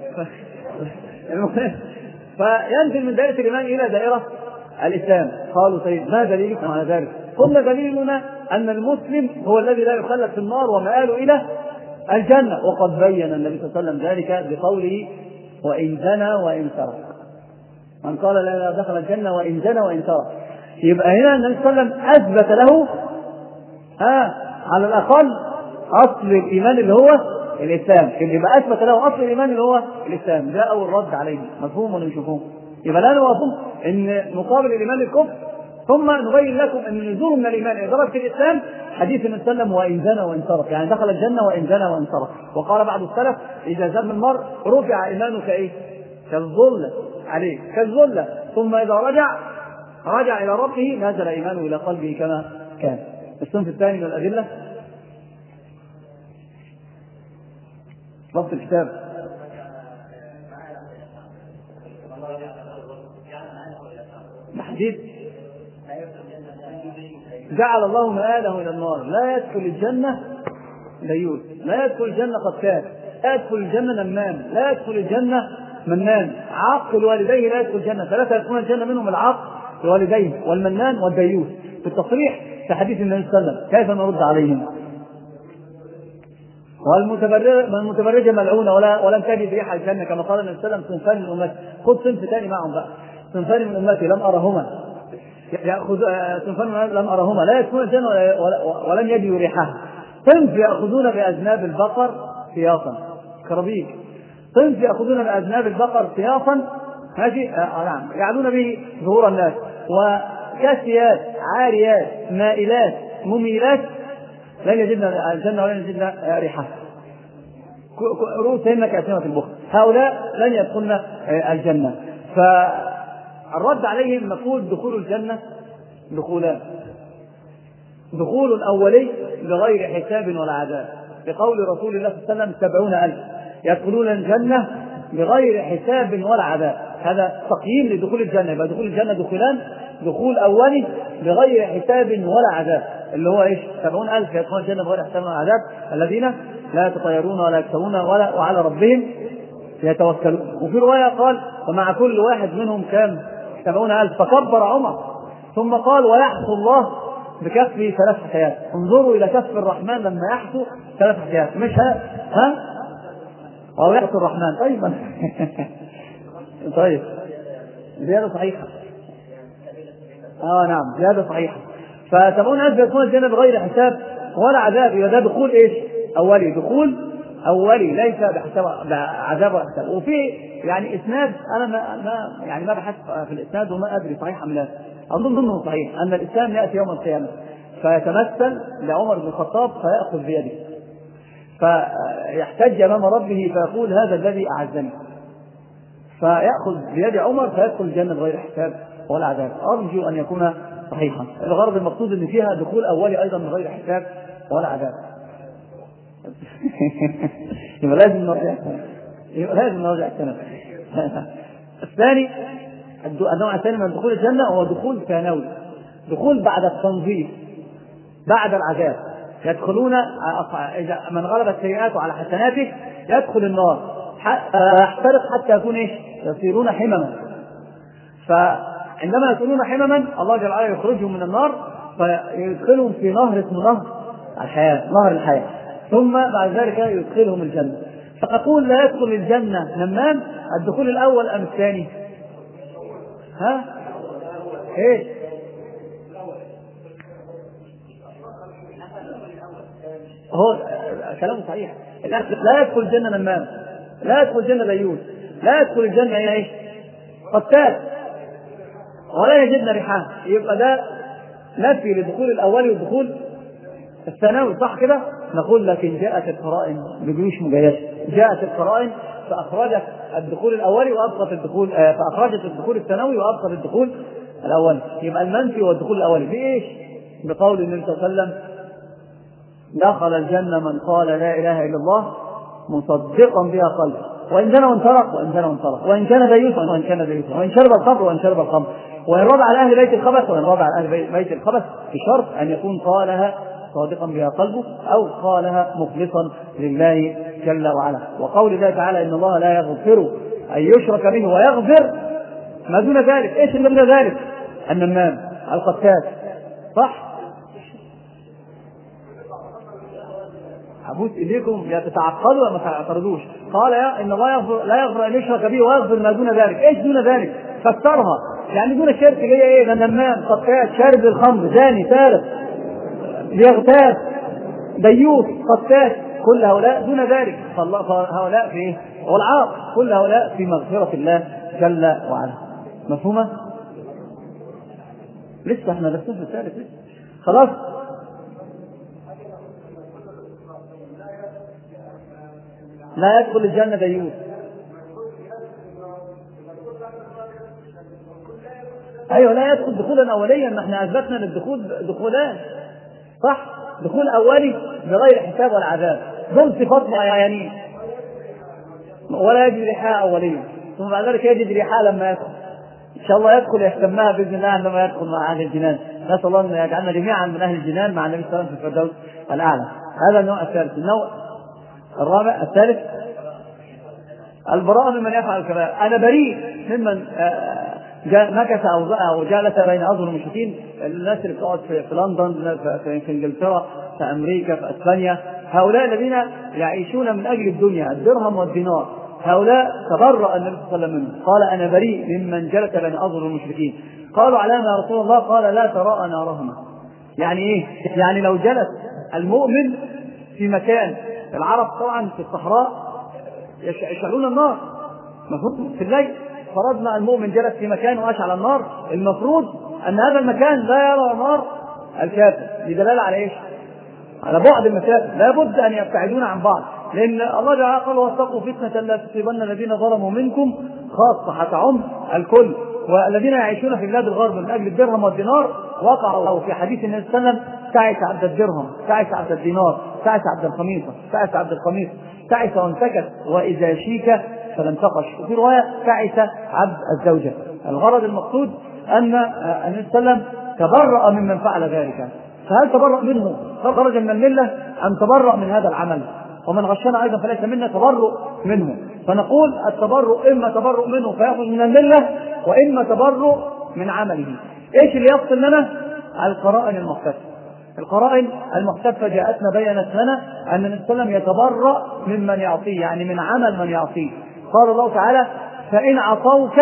فينزل من دائرة الإيمان إلى دائرة الإسلام. قالوا طيب ما دليلكم على ذلك؟ قلنا دليلنا أن المسلم هو الذي لا يخلد في النار ومآله إلى الجنة، وقد بين النبي صلى الله عليه وسلم ذلك بقوله وإن زنى وإن سرق. من قال لا دخل الجنة وإن زنى وإن سرق. يبقى هنا النبي صلى الله عليه وسلم أثبت له ها على الأقل أصل الإيمان اللي هو الإسلام. يبقى أثبت له أصل الإيمان اللي هو الإسلام. ده أول رد عليه. مفهوم ولا مش مفهوم؟ يبقى لا نوافق إن مقابل الإيمان الكفر، ثم نبين لكم أن نزول من الإيمان إلى درجة الإسلام حديث النبي صلى الله عليه وسلم وإن زنى وإن سرق، يعني دخل الجنة وإن زنى وإن سرق. وقال بعض السلف إذا زن المرء رفع إيمانه كإيه؟ كالظلة عليه، كالظلة، ثم إذا رجع رجع إلى ربه نزل إيمانه إلى قلبه كما كان. الصنف الثاني من الأدلة ضبط الكتاب. تحديد جعل الله مآله إلى النار، لا يدخل الجنة ديوث، لا يدخل الجنة قتال، لا يدخل الجنة نمام، لا يدخل الجنة منان، عاق الوالدين لا يدخل الجنة. ثلاثة يدخلون الجنة منهم العاق الوالدين والمنان والديوث في التصريح في حديث النبي صلى الله عليه وسلم. كيف نرد عليهم؟ والمتبرجة ملعونة ولا ولم تجد ريح الجنة كما قال النبي صلى الله عليه وسلم. صنفان من أمتي، خذ صنف ثاني معهم بقى، صنفان من أمتي لم أرهما يأخذ صنفان لم أرهما لا يدخلون الجنة ولم يجدوا ريحها. صنف يأخذون بأذناب البقر سياطا كربيك، صنف يأخذون بأذناب البقر سياطا ماشي آه نعم يعلون به ظهور الناس، وكاسيات عاريات مائلات مميلات لن يجدنا الجنة ولن يجدنا ريحها، رؤوسهن كأسنمة البخت. هؤلاء لن يدخلن الجنة. فالرد عليهم نقول دخول الجنة دخولان: دخول أولي بغير حساب ولا عذاب، بقول رسول الله صلى الله عليه وسلم سبعون ألف يدخلون الجنة بغير حساب ولا عذاب. هذا تقييم لدخول الجنة. يبقى دخول الجنة دخولان: دخول أولي بغير حساب ولا عذاب اللي هو ايش؟ سبعون ألف يدخلون الجنة بغير حساب ولا عذاب، الذين لا يتطيرون ولا يكتوون ولا وعلى ربهم يتوكلون. وفي رواية قال ومع كل واحد منهم كان سبعون ألف. فكبر عمر ثم قال ويحصو الله بكفه ثلاث حكايات. انظروا إلى كف الرحمن لما يحصو ثلاث حكايات، مش ها ها أو يحصو الرحمن. طيب طيب زيادة صحيحة. اه نعم زيادة صحيحة. فسبعون ألف يدخلون الجنة بغير حساب ولا عذاب. يبقى ده دخول ايش؟ أولي، دخول أولي ليس بحساب بعذاب ولا حساب. وفي يعني إسناد أنا ما, ما يعني ما بحثت في الإسناد وما أدري صحيح أم لا، أظن ضمنه صحيح أن الإسلام يأتي يوم القيامة فيتمثل لعمر بن الخطاب فيأخذ بيده فيحتج أمام ربه فيقول هذا الذي أعزني، فيأخذ بيد عمر فيدخل الجنة بغير حساب ولا عذاب. أرجو أن يكون صحيحا. الغرض المقصود أن فيها دخول أولي أيضا بغير حساب ولا عذاب. يبقى لازم نرجع يبقى لازم نرجع السنة. الثاني النوع الثاني من دخول الجنة هو دخول ثانوي، دخول بعد التنظيف بعد العذاب. يدخلون إذا من غلبت سيئاته على حسناته يدخل النار يحترق حتى يكون إيش؟ يصيرون حمما. فعندما يكونون حمما الله جل وعلا يخرجهم من النار فيدخلهم في نهر اسمه نهر الحياة، نهر الحياة. ثم بعد ذلك يدخلهم الجنة. فأقول لا يدخل الجنة نمام، الدخول الأول أم الثاني؟ ها؟ إيه؟ هو كلامه صحيح. لا يدخل الجنة نمام، لا يدخل الجنة ديوث، لا يدخل الجنة ايش؟ قتال، ولا يجدن ريحان. يبقى ده نفي للدخول الاولي والدخول الثانوي، صح كده؟ نقول لكن جاءت القرائن بجيوش مجيشه، جاءت القرائن فاخرجت الدخول الاولي وابقت الدخول آه فاخرجت الدخول الثانوي وابقت الدخول الاولي. يبقى المنفي هو الدخول الاولي بايش؟ بقول النبي صلى الله عليه وسلم دخل الجنة من قال لا إله إلا الله مصدقا بها قلبه، وإن زنى وانسرق وإن زنى وانسرق، وإن كان ديوثا وإن كان ديوثا، وإن شرب الخمر وإن شرب الخمر، وإن رضى على أهل بيت الخبث وإن رضى على أهل بيت الخبث، بشرط أن يكون قالها صادقا بها قلبه أو قالها مخلصا لله جل وعلا. وقول الله تعالى إن الله لا يغفر أن يشرك به ويغفر ما دون ذلك. إيش اللي دون ذلك؟ النمام، القتال، صح؟ أبوس إليكم يا تتعقلوا وما تعترضوش. قال يا إن الله يغفر لا يغفر أن يشرك به ويغفر ما دون ذلك. إيش دون ذلك؟ فسرها يعني دون الشرك اللي هي إيه؟ نمام، قتال، شارب الخمر، زاني، سارق، بيغتاب، ديوث، قتال، كل هؤلاء دون ذلك. فهؤلاء في إيه؟ والعاق، كل هؤلاء في مغفرة الله جل وعلا. مفهومة؟ لسه احنا لسه في الثالث لسه. خلاص. لا يدخل الجنة ديوث. ايوه لا يدخل دخولا اوليا، ما احنا اثبتنا للدخول دخولان، صح؟ دخول اولي بغير حساب ولا عذاب، دول صفات معينين. ولا يجد ريحاء اوليا، ثم بعد ذلك يجد ريحاء لما يدخل. ان شاء الله يدخل يشتمها باذن الله عندما يدخل مع اهل الجنان. نسال الله ان يجعلنا جميعا من اهل الجنان مع النبي صلى الله عليه وسلم في الفردوس الاعلى. هذا النوع الثالث. النوع الرابع الثالث البراءة ممن يفعل الكبائر. أنا بريء ممن مكث أو جالس بين أظهر المشركين، الناس اللي بتقعد في لندن، في إنجلترا، في أمريكا، في أسبانيا، هؤلاء الذين يعيشون من أجل الدنيا، الدرهم والدينار، هؤلاء تبرأ النبي صلى الله عليه وسلم. قال أنا بريء ممن جلس بين أظهر المشركين. قالوا علامة يا رسول الله؟ قال لا تراءى نارهما. يعني إيه؟ يعني لو جلس المؤمن في مكان، العرب طبعا في الصحراء يشعلون النار، مفروض في الليل، فرضنا المؤمن جلس في مكان واشعل النار، المفروض ان هذا المكان لا يرى نار الكافر، بدلاله على ايش؟ على بعد المسافه، لابد ان يبتعدون عن بعض، لان الله تعالى قال واتقوا فتنه لا تصيبن الذين ظلموا منكم خاصه، هتعم الكل. والذين يعيشون في بلاد الغرب من اجل الدرهم والدينار وقعوا في حديث النبي صلى الله عليه وسلم تعس عبد الدرهم، تعس عبد الدينار، تعس عبد الخميصه، تعس عبد القميص، تعس وانتكت واذا شيك فلم تقش. وفي روايه تعس عبد الزوجه. الغرض المقصود ان النبي صلى الله عليه وسلم تبرأ ممن فعل ذلك. فهل تبرأ منه خرج من المله ام تبرأ من هذا العمل؟ ومن غشنا ايضا فليس منا، تبرؤ منه. فنقول التبرؤ اما تبرؤ منه فيخرج من المله، واما تبرؤ من عمله. ايش اللي يفصل لنا؟ القرائن المختلفه. القرائن المختلفه جاءتنا بينت لنا ان النبي صلى الله عليه وسلم يتبرأ ممن يعصيه، يعني من عمل من يعصيه. قال الله تعالى فان عصوك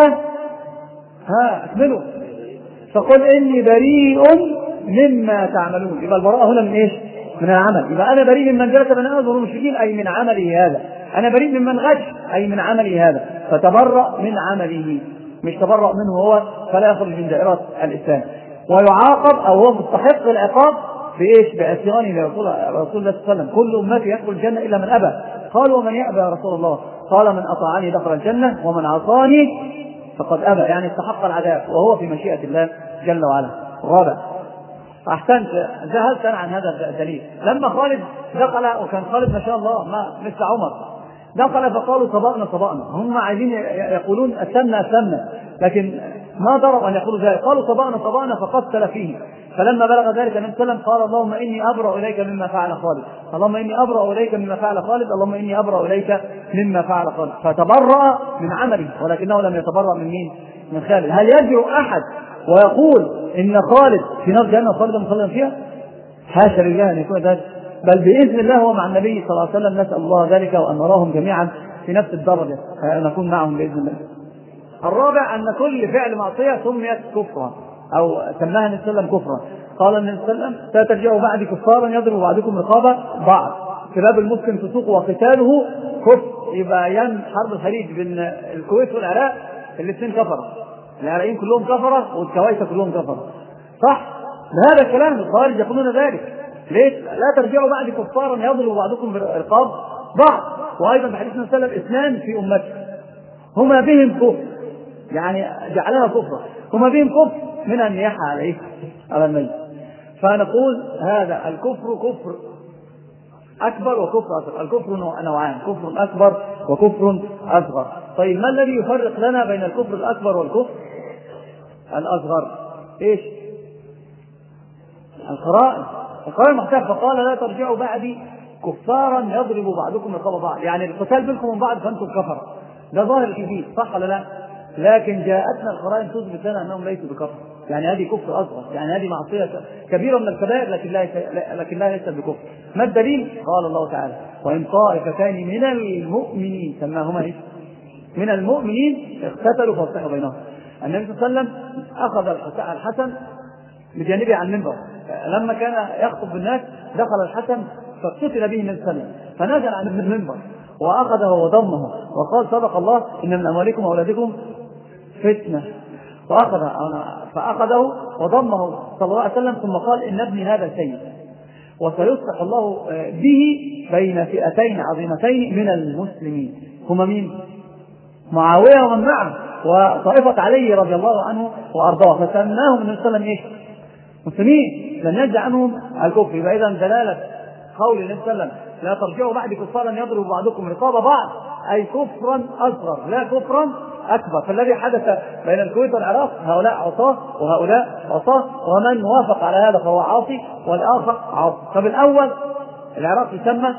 ها اكملوا فقل اني بريء مما تعملون. يبقى البراءه هنا من ايش؟ من العمل. يبقى انا بريء ممن جلس بين اظهر المشركين اي من عمله هذا، انا بريء ممن غش اي من عمله هذا، فتبرأ من عمله، مش تبرأ منه هو فلا يخرج من دائرة الإسلام. ويعاقب أو هو مستحق العقاب بإيش؟ بعصيانه لرسول الله صلى الله عليه وسلم. كل أمتي يدخل الجنة إلا من أبى. قالوا ومن يأبى يا رسول الله؟ قال من أطاعني دخل الجنة ومن عصاني فقد أبى، يعني استحق العذاب، وهو في مشيئة الله جل وعلا. رابع أحسنت، ذهلت أنا عن هذا الدليل. لما خالد دخل، وكان خالد ما شاء الله ما مثل عمر، دخل فقالوا صبأنا صبأنا، هم عايزين يقولون أسلمنا أسلمنا، لكن ما ضرب أن يقولوا ذلك، قالوا صبأنا صبأنا فقتل فيه. فلما بلغ ذلك النبي صلى الله عليه وسلم قال اللهم إني أبرأ إليك مما فعل خالد، اللهم إني أبرأ إليك مما فعل خالد، اللهم إني أبرأ إليك مما فعل خالد. فتبرأ من عمله، ولكنه لم يتبرأ من مين؟ من خالد. هل يجرؤ أحد ويقول إن خالد في نار جهنم وخالد مخلدا فيها؟ حاشا لله أن يكون ذلك. بل بإذن الله هو مع النبي صلى الله عليه وسلم، نسأل الله ذلك وأن نراهم جميعا في نفس الدرجة نكون معهم بإذن الله. الرابع أن كل فعل معصية سميت كفرا أو سماها النبي صلى الله عليه وسلم كفرا. قال النبي صلى الله عليه وسلم سترجعوا بعد كفارا يضرب بعضكم رقاب بعض، كلاب المسلم فسوق وقتاله كفر. يبقى أيام حرب الخليج بين الكويت والعراق الاثنين كفروا، العراقيين كلهم كفرة والكويت كلهم كفرة، صح؟ بهذا الكلام الخوارج يقولون ذلك. ليش؟ لا ترجعوا بعد كفارا يضرب بعضكم رقاب بعض. وأيضا في حديث النبي صلى الله عليه وسلم اثنان في أمتي هما بهم كفر، يعني جعلها كفرا، هما بهم كفر من النياحة عليه على الميت. فنقول هذا الكفر كفر أكبر وكفر أصغر. الكفر نوعان، كفر أكبر وكفر أصغر. طيب ما الذي يفرق لنا بين الكفر الأكبر والكفر الأصغر؟ إيش؟ القرائن. القرائن محتاج. فقال لا ترجعوا بعدي كفارا يضرب بعضكم رقاب بعض، يعني القتال بينكم وبين بعض فأنتم كفر، ده ظاهر الحديث، صح ولا لا؟ لكن جاءتنا القرائن تثبت لنا أنهم ليسوا بكفر، يعني هذه كفر أصغر، يعني هذه معصية كبيرة من الكبائر لكن لا لكن لا ليست بكفر. ما الدليل؟ قال الله تعالى وإن طائفتان من المؤمنين سماهما إيش؟ من المؤمنين اقتتلوا فاصلحوا بينهم. النبي صلى الله عليه وسلم أخذ الحسن بجانبه عن المنبر، لما كان يخطب بالناس دخل الحسن فاقتتل به النبي صلى الله عليه وسلم، فنزل عن المنبر وأخذه وضمه وقال صدق الله إن من أموالكم وأولادكم فتنة، وأخذ فأخذه وضمه صلى الله عليه وسلم ثم قال إن ابني هذا سيد وسيصلح الله به بين فئتين عظيمتين من المسلمين. هما مين؟ معاوية ومن معه وطائفة علي رضي الله عنه وأرضاه، فسماهم النبي صلى الله عليه وسلم إيش؟ مسلمين، لن ينزع عنهم الكفر. يبقى إذا دلالة قول النبي صلى الله عليه وسلم لا ترجعوا بعد كفارا يضرب بعضكم رقاب بعض أي كفرا أصغر لا كفرا أكبر. فالذي حدث بين الكويت والعراق هؤلاء عصاة وهؤلاء عصاة، ومن وافق على هذا فهو عاصي والآخر عاصي. فبالأول العراق يسمى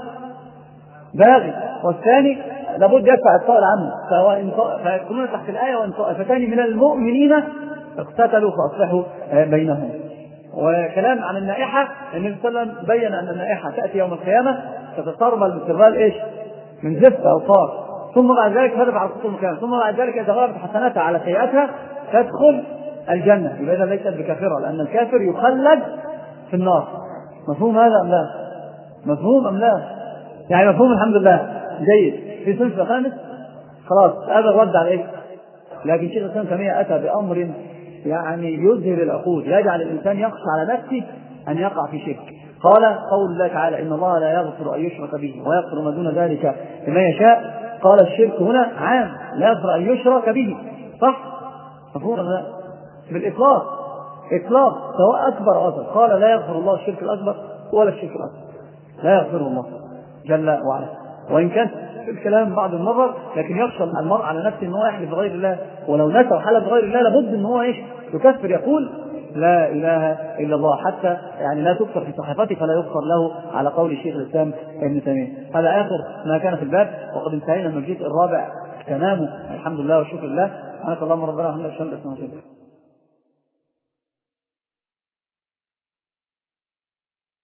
باغي، والثاني لابد يدفع الطائل عنه، فيكونون تحت الآية وإن طائفتان من المؤمنين اقتتلوا فأصلحوا بينهم. وكلام عن النائحة النبي صلى الله عليه وسلم بين أن النائحة تأتي يوم القيامة تتطرمل بالسربال إيش؟ من زفت أو طار، ثم بعد ذلك ترفع على الخطوة المكان، ثم بعد ذلك إذا غلبت حسناتها على سيئاتها تدخل الجنة. يبقى إذا ليست بكافرة، لأن الكافر يخلد في النار. مفهوم هذا أم لا؟ مفهوم أم لا؟ يعني مفهوم الحمد لله جيد. في صنف الخامس خلاص هذا الرد على إيه؟ لكن شيخ الإسلام تيمية أتى بأمر يعني يزهر العقول، يجعل الإنسان يخشى على نفسه أن يقع في شرك. قال قول الله تعالى إن الله لا يغفر أن يشرك به ويغفر ما دون ذلك لمن يشاء. قال الشرك هنا عام، لا يغفر أن يشرك به، صح؟ مفهوم لا؟ بالإطلاق إطلاق سواء أكبر أو أصغر. قال لا يغفر الله الشرك الأكبر ولا الشرك الأصغر، لا يغفره الله جل وعلا. وإن كان في الكلام بعض المرة لكن يخشى المرء على نفسه أنه يحلف بغير الله، ولو نسى وحلف بغير الله لابد أنه إيش؟ يكفر، يقول لا إله إلا الله، حتى يعني لا تكفر في صحيفته فلا يغفر له على قول الشيخ الإسلام ابن تيمية. هذا آخر ما كان في الباب، وقد انتهينا من الجزء الرابع تمامه. الحمد لله والشكر لله. سبحانك اللهم ربنا وبحمدك أشهد أن لا إله إلا أنت